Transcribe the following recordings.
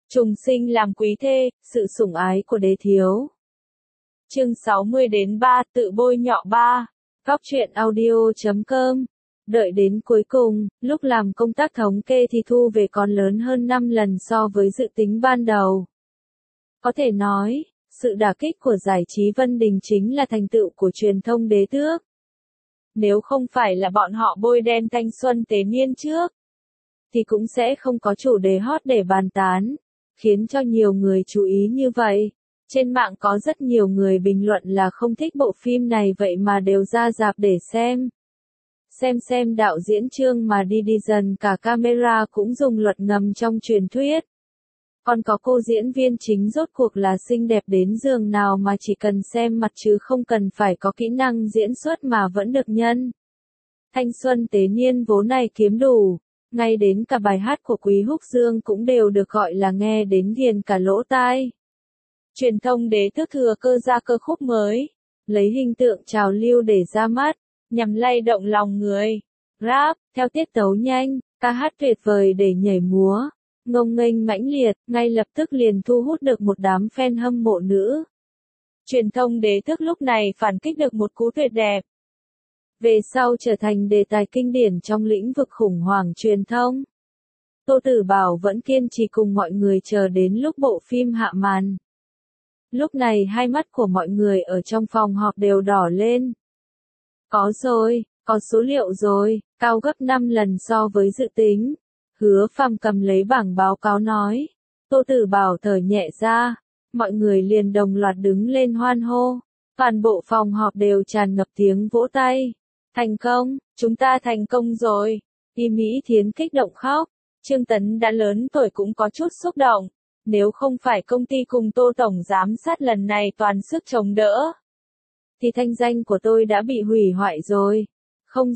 Trùng sinh làm quý thê, sự sủng ái của đế thiếu. Chương 60-3, tự bôi nhọ 3. Góc truyện audio.com. Đợi đến cuối cùng, lúc làm công tác thống kê thì thu về còn lớn hơn 5 lần so với dự tính ban đầu. Có thể nói, sự đả kích của giải trí Vân Đình chính là thành tựu của truyền thông đế tước. Nếu không phải là bọn họ bôi đen thanh xuân tế niên trước, thì cũng sẽ không có chủ đề hot để bàn tán, khiến cho nhiều người chú ý như vậy. Trên mạng có rất nhiều người bình luận là không thích bộ phim này vậy mà đều ra rạp để xem. Xem đạo diễn Trương mà đi dần cả camera cũng dùng luật ngầm trong truyền thuyết. Còn có cô diễn viên chính rốt cuộc là xinh đẹp đến giường nào mà chỉ cần xem mặt chứ không cần phải có kỹ năng diễn xuất mà vẫn được nhân. Thanh xuân tế niên vốn này kiếm đủ, ngay đến cả bài hát của Quý Húc Dương cũng đều được gọi là nghe đến ghiền cả lỗ tai. Truyền thông đế tước thừa cơ ra cơ khúc mới, lấy hình tượng trào lưu để ra mắt, nhằm lay động lòng người. Rap, theo tiết tấu nhanh, ca hát tuyệt vời để nhảy múa, ngông nghênh mãnh liệt, ngay lập tức liền thu hút được một đám fan hâm mộ nữ. Truyền thông đế tước lúc này phản kích được một cú tuyệt đẹp. Về sau trở thành đề tài kinh điển trong lĩnh vực khủng hoảng truyền thông. Tô Tử Bảo vẫn kiên trì cùng mọi người chờ đến lúc bộ phim hạ màn. Lúc này hai mắt của mọi người ở trong phòng họp đều đỏ lên. Có rồi, có số liệu rồi, cao gấp 5 lần so với dự tính. Hứa Phàm cầm lấy bảng báo cáo nói. Tô Tử Bảo thở nhẹ ra, mọi người liền đồng loạt đứng lên hoan hô. Toàn bộ phòng họp đều tràn ngập tiếng vỗ tay. Thành công, chúng ta thành công rồi. Y Mỹ Thiến kích động khóc. Trương Tấn đã lớn tuổi cũng có chút xúc động. Nếu không phải công ty cùng Tô Tổng giám sát lần này toàn sức chống đỡ, thì thanh danh của tôi đã bị hủy hoại rồi. Không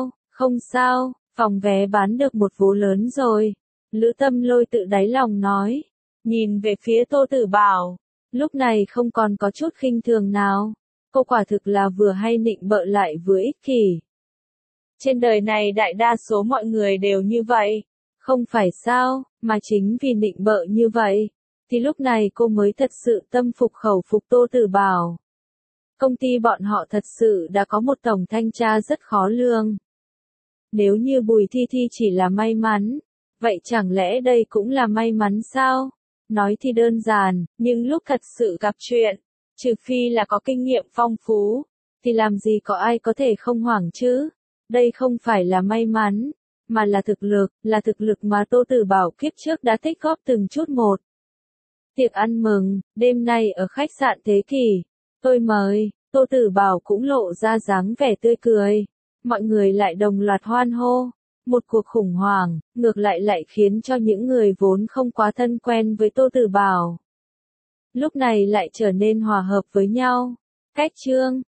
sao, phòng vé bán được một vố lớn rồi. Lữ Tâm Lôi tự đáy lòng nói. Nhìn về phía Tô Tử Bảo, lúc này không còn có chút khinh thường nào. Cô quả thực là vừa hay nịnh bợ lại vừa ích kỷ. Trên đời này đại đa số mọi người đều như vậy. Không phải sao, mà chính vì nịnh bợ như vậy, thì lúc này cô mới thật sự tâm phục khẩu phục Tô Tử Bảo. Công ty bọn họ thật sự đã có một tổng thanh tra rất khó lường. Nếu như Bùi Thi Thi chỉ là may mắn, vậy chẳng lẽ đây cũng là may mắn sao? Nói thì đơn giản, nhưng lúc thật sự gặp chuyện, trừ phi là có kinh nghiệm phong phú, thì làm gì có ai có thể không hoảng chứ? Đây không phải là may mắn, mà là thực lực mà Tô Tử Bảo kiếp trước đã tích góp từng chút một. Tiệc ăn mừng, đêm nay ở khách sạn Thế Kỷ, tôi mời, Tô Tử Bảo cũng lộ ra dáng vẻ tươi cười. Mọi người lại đồng loạt hoan hô. Một cuộc khủng hoảng, ngược lại khiến cho những người vốn không quá thân quen với Tô Tử Bảo lúc này lại trở nên hòa hợp với nhau. Cách Trương,